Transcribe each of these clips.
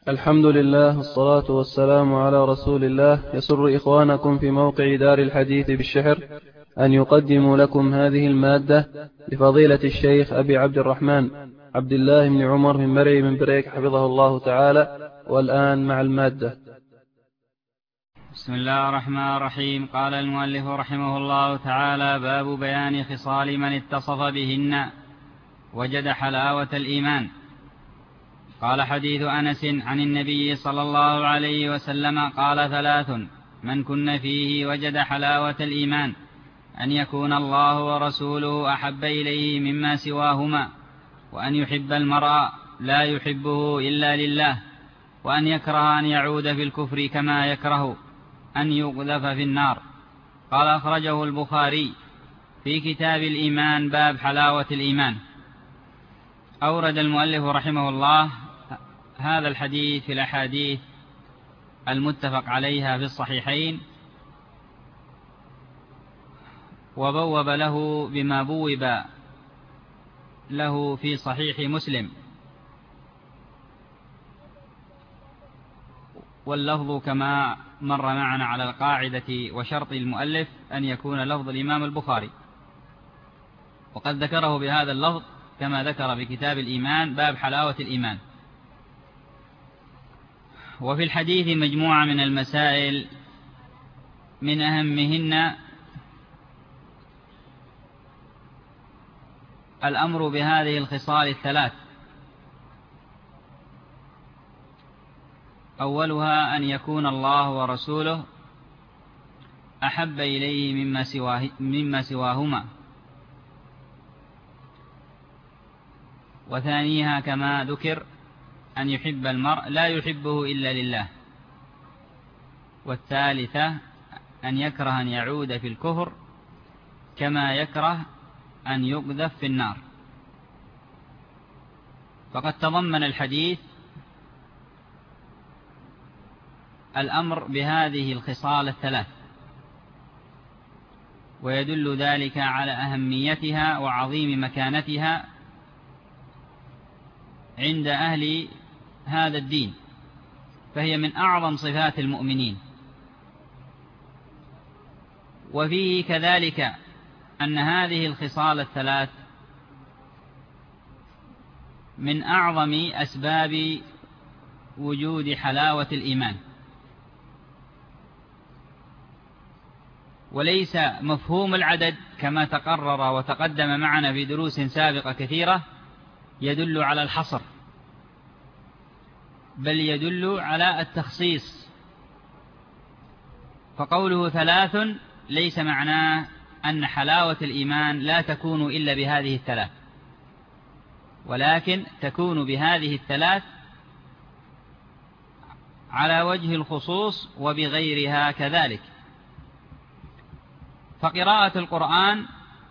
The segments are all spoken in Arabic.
الحمد لله والصلاة والسلام على رسول الله. يسر إخوانكم في موقع دار الحديث بالشحر أن يقدموا لكم هذه المادة لفضيلة الشيخ أبي عبد الرحمن عبد الله بن عمر من مرعي من بريك حفظه الله تعالى. والآن مع المادة. بسم الله الرحمن الرحيم. قال المؤلف رحمه الله تعالى: باب بيان خصال من اتصف بهن وجد حلاوة الإيمان. قال: حديث أنس عن النبي صلى الله عليه وسلم قال: ثلاث من كن فيه وجد حلاوة الإيمان: أن يكون الله ورسوله أحب إليه مما سواهما، وأن يحب المرء لا يحبه إلا لله، وأن يكره أن يعود في الكفر كما يكره أن يقذف في النار. قال: أخرجه البخاري في كتاب الإيمان باب حلاوة الإيمان. أورد المؤلف رحمه الله هذا الحديث في الأحاديث المتفق عليها في الصحيحين، وبوب له بما بوب له في صحيح مسلم، واللفظ كما مر معنا على القاعدة وشرط المؤلف أن يكون لفظ الإمام البخاري، وقد ذكره بهذا اللفظ كما ذكر في كتاب الإيمان باب حلاوة الإيمان. وفي الحديث مجموعة من المسائل، من أهمهن الأمر بهذه الخصال الثلاث. أولها أن يكون الله ورسوله أحب إليه مما سواهما، وثانيها كما ذكر أن يحب المرء لا يحبه إلا لله، والثالثة أن يكره أن يعود في الكفر كما يكره أن يقذف في النار. فقد تضمن الحديث الأمر بهذه الخصال الثلاث، ويدل ذلك على أهميتها وعظيم مكانتها عند أهل هذا الدين، فهي من أعظم صفات المؤمنين. وفيه كذلك أن هذه الخصال الثلاث من أعظم أسباب وجود حلاوة الإيمان، وليس مفهوم العدد كما تقرر وتقدم معنا في دروس سابقة كثيرة يدل على الحصر، بل يدل على التخصيص. فقوله ثلاث ليس معناه أن حلاوة الإيمان لا تكون إلا بهذه الثلاث، ولكن تكون بهذه الثلاث على وجه الخصوص وبغيرها كذلك. فقراءة القرآن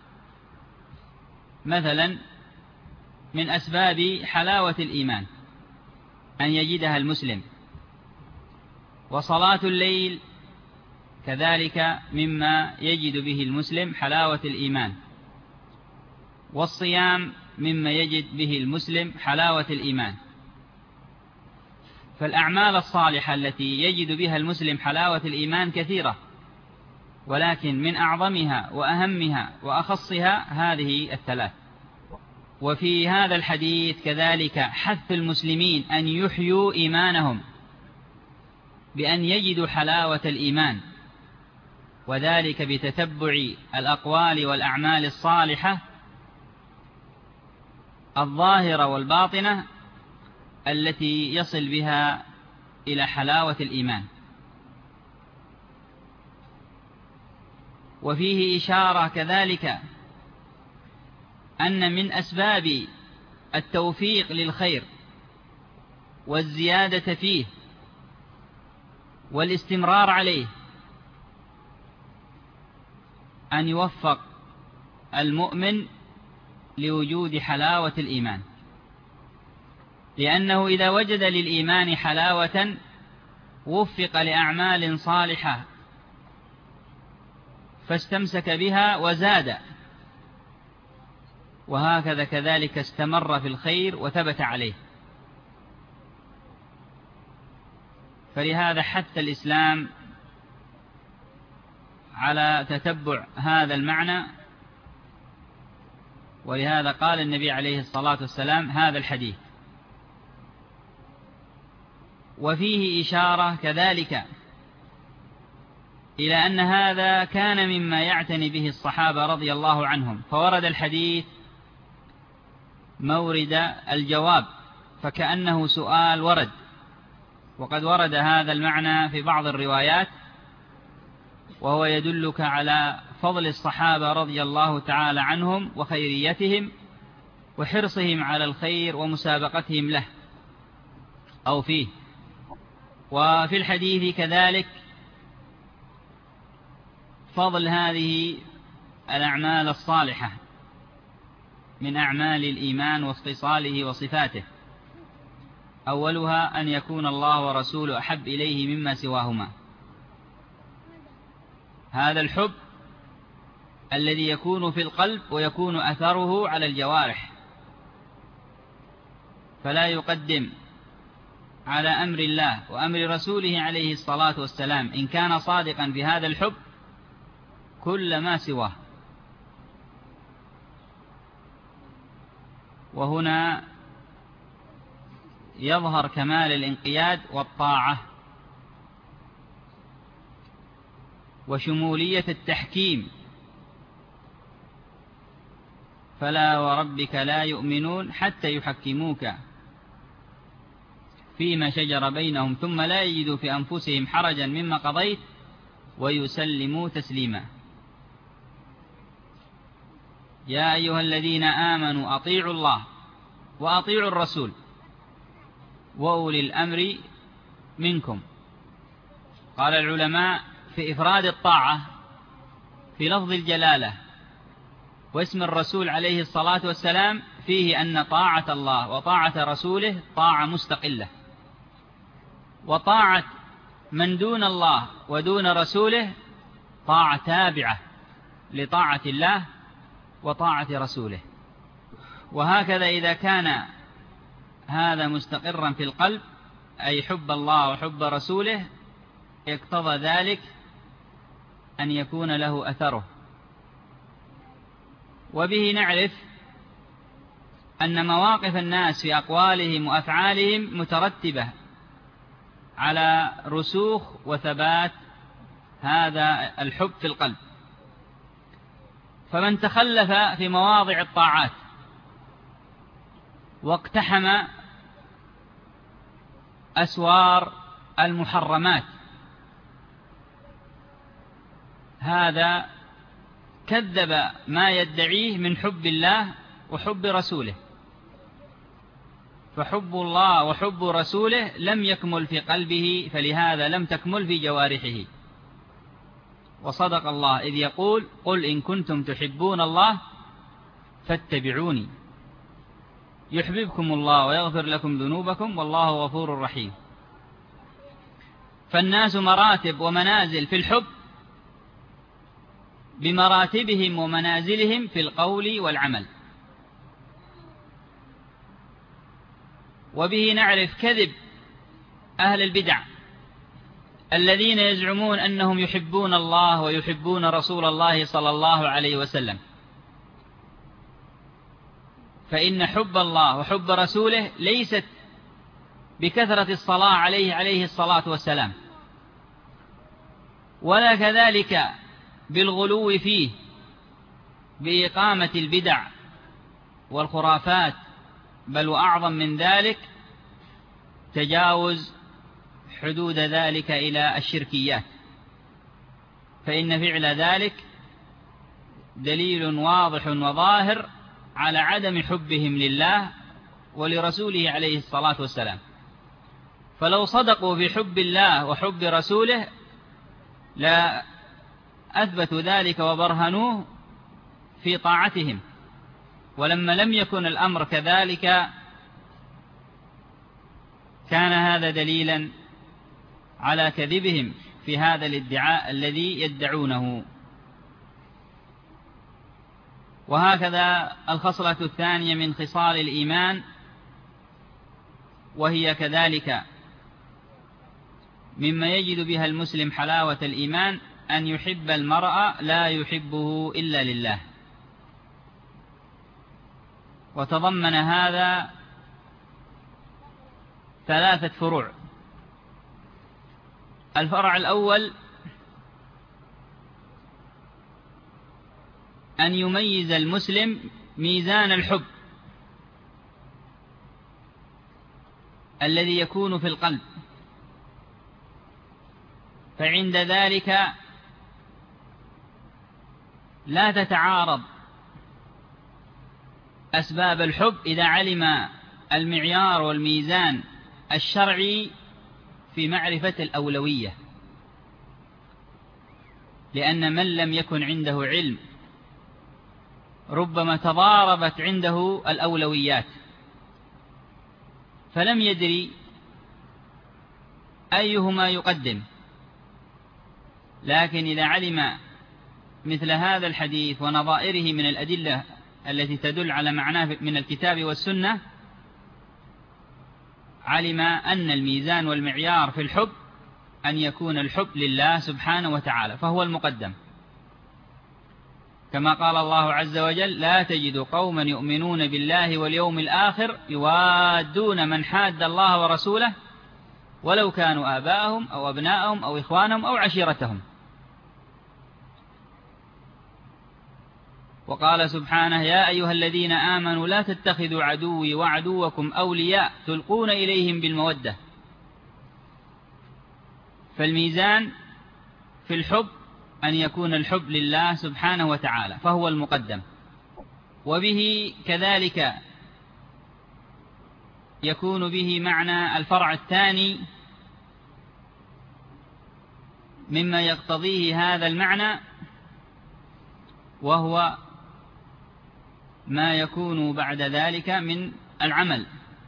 مثلا من أسباب حلاوة الإيمان أن يجدها المسلم، وصلاة الليل كذلك مما يجد به المسلم حلاوة الإيمان، والصيام مما يجد به المسلم حلاوة الإيمان. فالأعمال الصالحة التي يجد بها المسلم حلاوة الإيمان كثيرة، ولكن من أعظمها وأهمها وأخصها هذه الثلاث. وفي هذا الحديث كذلك حث المسلمين أن يحيوا إيمانهم بأن يجدوا حلاوة الإيمان، وذلك بتتبع الأقوال والأعمال الصالحة الظاهرة والباطنة التي يصل بها إلى حلاوة الإيمان. وفيه إشارة كذلك أن من أسباب التوفيق للخير والزيادة فيه والاستمرار عليه أن يوفق المؤمن لوجود حلاوة الإيمان، لأنه إذا وجد للإيمان حلاوة وفق لأعمال صالحة فاستمسك بها وزاد، وهكذا كذلك استمر في الخير وثبت عليه. فلهذا حث الإسلام على تتبع هذا المعنى، ولهذا قال النبي عليه الصلاة والسلام هذا الحديث. وفيه إشارة كذلك إلى أن هذا كان مما يعتني به الصحابة رضي الله عنهم، فورد الحديث مورد الجواب، فكأنه سؤال ورد، وقد ورد هذا المعنى في بعض الروايات، وهو يدلك على فضل الصحابة رضي الله تعالى عنهم وخيريتهم وحرصهم على الخير ومسابقتهم له أو فيه. وفي الحديث كذلك فضل هذه الأعمال الصالحة من أعمال الإيمان واختصاله وصفاته، أولها أن يكون الله ورسوله أحب إليه مما سواهما. هذا الحب الذي يكون في القلب ويكون أثره على الجوارح، فلا يقدم على أمر الله وأمر رسوله عليه الصلاة والسلام إن كان صادقا في هذا الحب كل ما سواه. وهنا يظهر كمال الانقياد والطاعة وشمولية التحكيم. فلا وربك لا يؤمنون حتى يحكموك فيما شجر بينهم ثم لا يجدوا في أنفسهم حرجا مما قضيت ويسلموا تسليما. يا أيها الذين آمنوا أطيعوا الله وأطيعوا الرسول وأولي الأمر منكم. قال العلماء في إفراد الطاعة في لفظ الجلالة واسم الرسول عليه الصلاة والسلام فيه أن طاعة الله وطاعة رسوله طاعة مستقلة، وطاعة من دون الله ودون رسوله طاعة تابعة لطاعة الله وطاعة رسوله. وهكذا إذا كان هذا مستقرا في القلب أي حب الله وحب رسوله يقتضى ذلك أن يكون له أثره. وبه نعرف أن مواقف الناس في أقوالهم وأفعالهم مترتبة على رسوخ وثبات هذا الحب في القلب. فمن تخلف في مواضع الطاعات واقتحم أسوار المحرمات هذا كذب ما يدعيه من حب الله وحب رسوله، فحب الله وحب رسوله لم يكمل في قلبه، فلهذا لم تكمل في جوارحه. وصدق الله إذ يقول قل إن كنتم تحبون الله فاتبعوني يحببكم الله ويغفر لكم ذنوبكم والله غفور رحيم. فالناس مراتب ومنازل في الحب بمراتبهم ومنازلهم في القول والعمل. وبه نعرف كذب أهل البدع الذين يزعمون أنهم يحبون الله ويحبون رسول الله صلى الله عليه وسلم، فإن حب الله وحب رسوله ليست بكثرة الصلاة عليه الصلاة والسلام، ولا كذلك بالغلو فيه بإقامة البدع والخرافات، بل وأعظم من ذلك تجاوز حدود ذلك إلى الشركيات، فإن فعل ذلك دليل واضح وظاهر على عدم حبهم لله ولرسوله عليه الصلاة والسلام. فلو صدقوا في حب الله وحب رسوله لا أثبتوا ذلك وبرهنوه في طاعتهم، ولما لم يكن الأمر كذلك كان هذا دليلا على كذبهم في هذا الادعاء الذي يدعونه. وهكذا الخصلة الثانية من خصال الإيمان وهي كذلك مما يجد بها المسلم حلاوة الإيمان أن يحب المرء لا يحبه إلا لله. وتضمن هذا 3 فروع. الفرع الأول أن يميز المسلم ميزان الحب الذي يكون في القلب، فعند ذلك لا تتعارض أسباب الحب إذا علم المعيار والميزان الشرعي في معرفة الأولوية، لأن من لم يكن عنده علم ربما تضاربت عنده الأولويات فلم يدري أيهما يقدم. لكن إذا علم مثل هذا الحديث ونظائره من الأدلة التي تدل على معناه من الكتاب والسنة، علم أن الميزان والمعيار في الحب أن يكون الحب لله سبحانه وتعالى، فهو المقدم. كما قال الله عز وجل: لا تجد قوما يؤمنون بالله واليوم الآخر يوادون من حاد الله ورسوله ولو كانوا آباءهم أو أبناءهم أو إخوانهم أو عشيرتهم. وقال سبحانه: يا أيها الذين آمنوا لا تتخذوا عدوي وعدوكم أولياء تلقون إليهم بالمودة. فالميزان في الحب أن يكون الحب لله سبحانه وتعالى، فهو المقدم. وبه كذلك يكون به معنى الفرع الثاني مما يقتضيه هذا المعنى، وهو ما يكون بعد ذلك من العمل.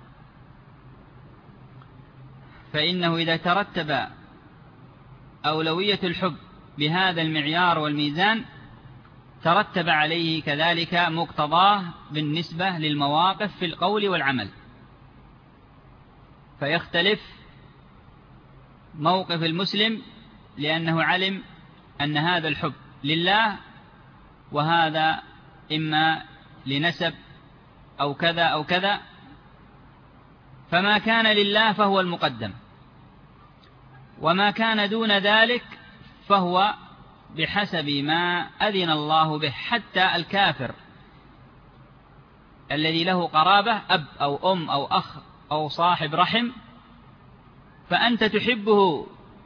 فإنه إذا ترتب أولوية الحب بهذا المعيار والميزان ترتب عليه كذلك مقتضاه بالنسبة للمواقف في القول والعمل، فيختلف موقف المسلم لأنه علم أن هذا الحب لله وهذا إما لنسب أو كذا أو كذا، فما كان لله فهو المقدم، وما كان دون ذلك فهو بحسب ما أذن الله به. حتى الكافر الذي له قرابة أب أو أم أو أخ أو صاحب رحم، فأنت تحبه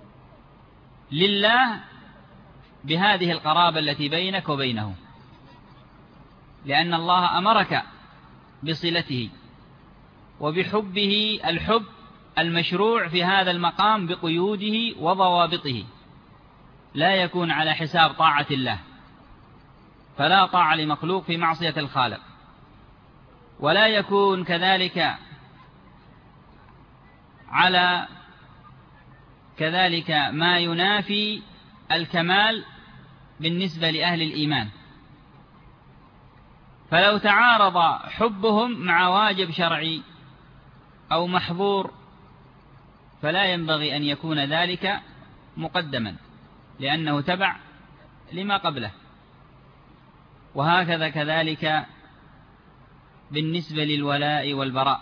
لله بهذه القرابة التي بينك وبينه، لأن الله أمرك بصلته وبحبه الحب المشروع في هذا المقام بقيوده وضوابطه، لا يكون على حساب طاعة الله، فلا طاعة لمخلوق في معصية الخالق، ولا يكون كذلك على كذلك ما ينافي الكمال بالنسبة لأهل الإيمان. فلو تعارض حبهم مع واجب شرعي أو محظور فلا ينبغي أن يكون ذلك مقدما، لأنه تبع لما قبله. وهكذا كذلك بالنسبة للولاء والبراء،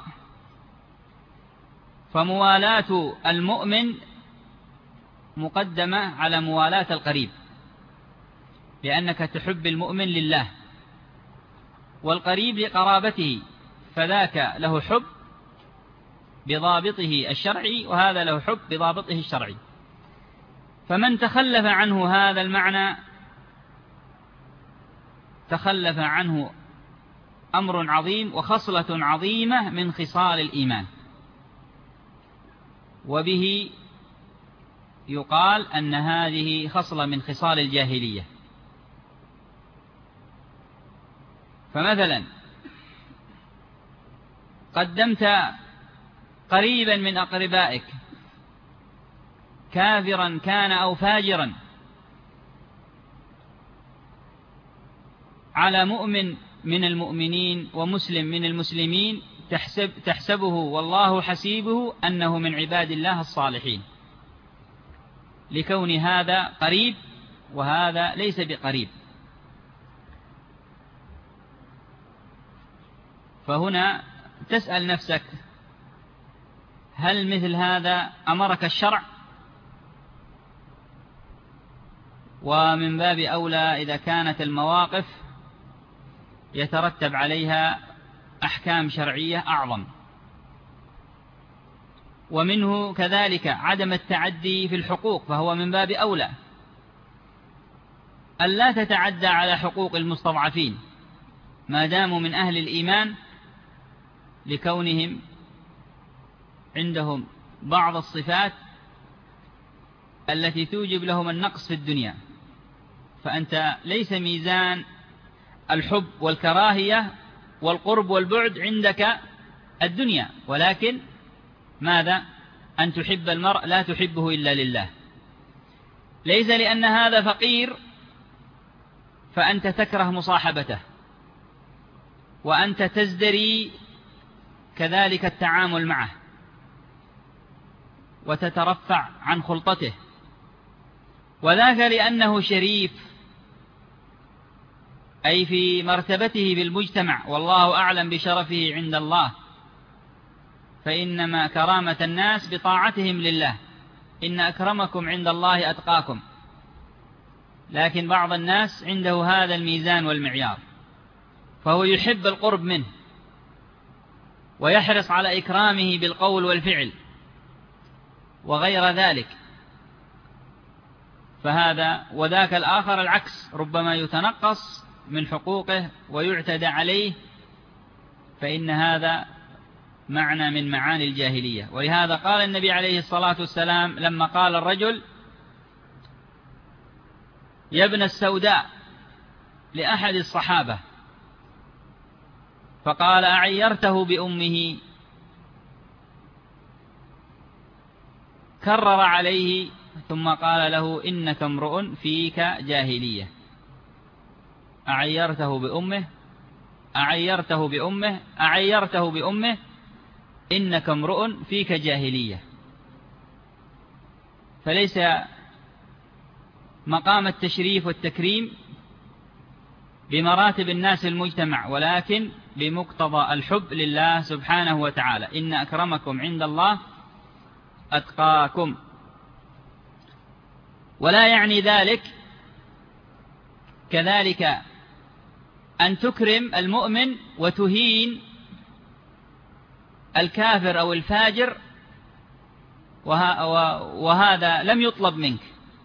فموالاة المؤمن مقدمة على موالاة القريب، لأنك تحب المؤمن لله، والقريب لقرابته، فذاك له حب بضابطه الشرعي وهذا له حب بضابطه الشرعي. فمن تخلف عنه هذا المعنى تخلف عنه أمر عظيم وخصلة عظيمة من خصال الإيمان، وبه يقال أن هذه خصلة من خصال الجاهلية. فمثلا قدمت قريبا من أقربائك كافرا كان أو فاجرا على مؤمن من المؤمنين ومسلم من المسلمين، تحسبه والله حسيبه أنه من عباد الله الصالحين، لكون هذا قريب وهذا ليس بقريب. فهنا تسأل نفسك: هل مثل هذا أمرك الشرع؟ ومن باب أولى إذا كانت المواقف يترتب عليها أحكام شرعية أعظم. ومنه كذلك عدم التعدي في الحقوق، فهو من باب أولى ألا تتعدى على حقوق المستضعفين ما داموا من أهل الإيمان، لكونهم عندهم بعض الصفات التي توجب لهم النقص في الدنيا. فأنت ليس ميزان الحب والكراهية والقرب والبعد عندك الدنيا، ولكن ماذا؟ أن تحب المرء لا تحبه إلا لله. ليس لأن هذا فقير فأنت تكره مصاحبته، وأنت تزدري كذلك التعامل معه وتترفع عن خلطته، وذاك لأنه شريف أي في مرتبته بالمجتمع، والله أعلم بشرفه عند الله، فإنما كرامة الناس بطاعتهم لله، إن أكرمكم عند الله أتقاكم. لكن بعض الناس عنده هذا الميزان والمعيار، فهو يحب القرب منه ويحرص على إكرامه بالقول والفعل وغير ذلك. فهذا وذاك الآخر العكس، ربما يتنقص من حقوقه ويعتدى عليه، فإن هذا معنى من معاني الجاهلية. ولهذا قال النبي عليه الصلاة والسلام لما قال الرجل: يا ابن السوداء، لأحد الصحابة، فقال: أعيرته بأمه؟ كرر عليه ثم قال له: إنك امرؤ فيك جاهلية. أعيرته بأمه، أعيرته بأمه، أعيرته بأمه، إنك امرؤ فيك جاهلية. فليس مقام التشريف والتكريم بمراتب الناس في المجتمع، ولكن بمقتضى الحب لله سبحانه وتعالى: إن أكرمكم عند الله أتقاكم. ولا يعني ذلك كذلك أن تكرم المؤمن وتهين الكافر أو الفاجر، وهذا لم يطلب منك،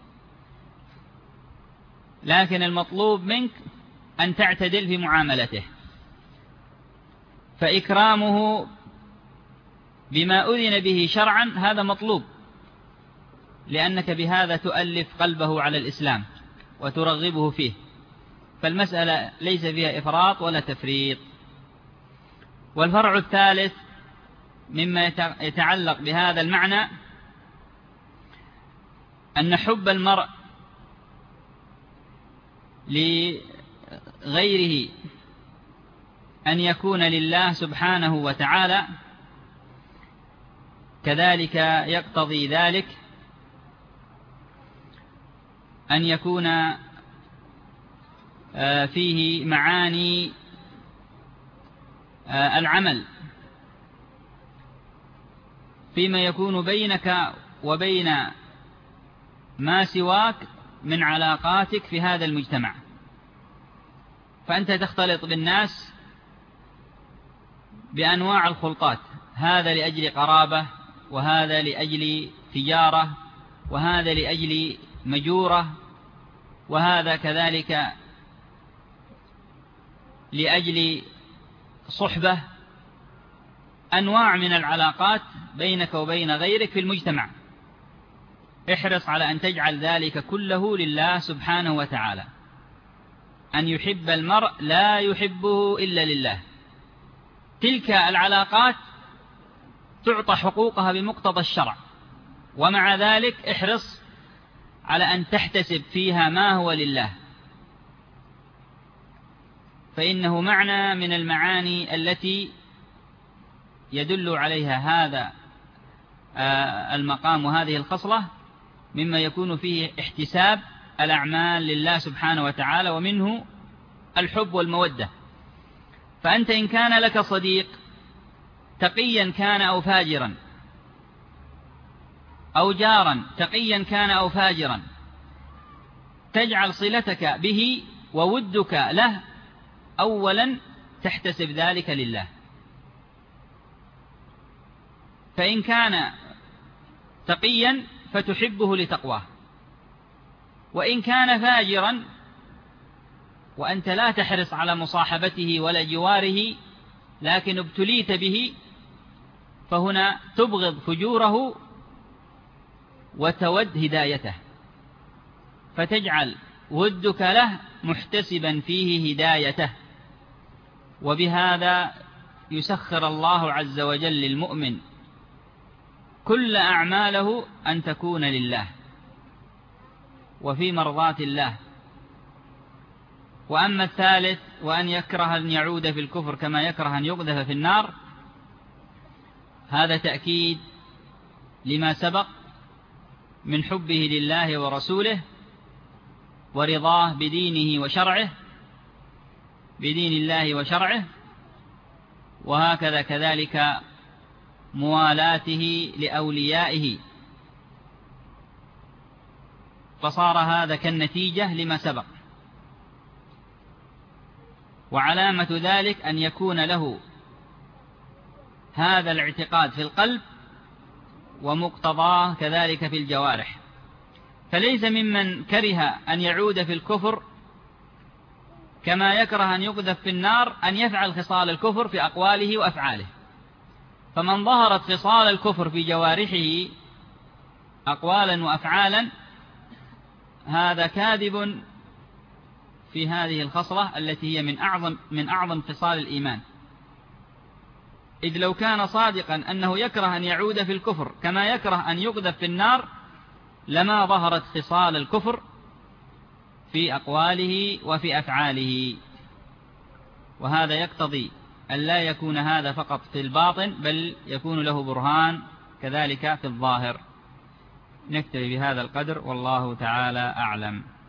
لكن المطلوب منك أن تعتدل في معاملته. فإكرامه بما أذن به شرعا هذا مطلوب، لأنك بهذا تؤلف قلبه على الإسلام وترغبه فيه. فالمسألة ليس فيها إفراط ولا تفريط. والفرع الثالث مما يتعلق بهذا المعنى أن حب المرء لغيره أن يكون لله سبحانه وتعالى، كذلك يقتضي ذلك أن يكون فيه معاني العمل فيما يكون بينك وبين ما سواك من علاقاتك في هذا المجتمع. فأنت تختلط بالناس بأنواع الخلطات، هذا لأجل قرابة، وهذا لأجل تجارة، وهذا لأجل مجورة، وهذا كذلك لأجل صحبة، أنواع من العلاقات بينك وبين غيرك في المجتمع. احرص على أن تجعل ذلك كله لله سبحانه وتعالى، أن يحب المرء لا يحبه إلا لله. تلك العلاقات تعطى حقوقها بمقتضى الشرع، ومع ذلك احرص على أن تحتسب فيها ما هو لله، فإنه معنى من المعاني التي يدل عليها هذا المقام وهذه الخصلة، مما يكون فيه احتساب الأعمال لله سبحانه وتعالى، ومنه الحب والمودة. فأنت إن كان لك صديق تقيا كان أو فاجرا، أو جارا تقيا كان أو فاجرا، تجعل صلتك به وودك له أولا تحتسب ذلك لله. فإن كان تقيا فتحبه لتقواه، وإن كان فاجرا وأنت لا تحرص على مصاحبته ولا جواره لكن ابتليت به، فهنا تبغض فجوره وتود هدايته، فتجعل ودك له محتسبا فيه هدايته. وبهذا يسخر الله عز وجل للمؤمن كل أعماله أن تكون لله وفي مرضاة الله. وأما الثالث وأن يكره أن يعود في الكفر كما يكره أن يقذف في النار، هذا تأكيد لما سبق من حبه لله ورسوله ورضاه بدينه وشرعه، بدين الله وشرعه، وهكذا كذلك موالاته لأوليائه، فصار هذا كالنتيجة لما سبق. وعلامة ذلك أن يكون له هذا الاعتقاد في القلب ومقتضاه كذلك في الجوارح. فليس ممن كره أن يعود في الكفر كما يكره أن يقذف في النار أن يفعل خصال الكفر في أقواله وأفعاله. فمن ظهرت خصال الكفر في جوارحه أقوالا وأفعالا هذا كاذب في هذه الخصلة التي هي من أعظم خصال الإيمان. إذ لو كان صادقا أنه يكره أن يعود في الكفر كما يكره أن يقذف في النار لما ظهرت خصال الكفر في أقواله وفي أفعاله. وهذا يقتضي أن لا يكون هذا فقط في الباطن بل يكون له برهان كذلك في الظاهر. نكتفي بهذا القدر والله تعالى أعلم.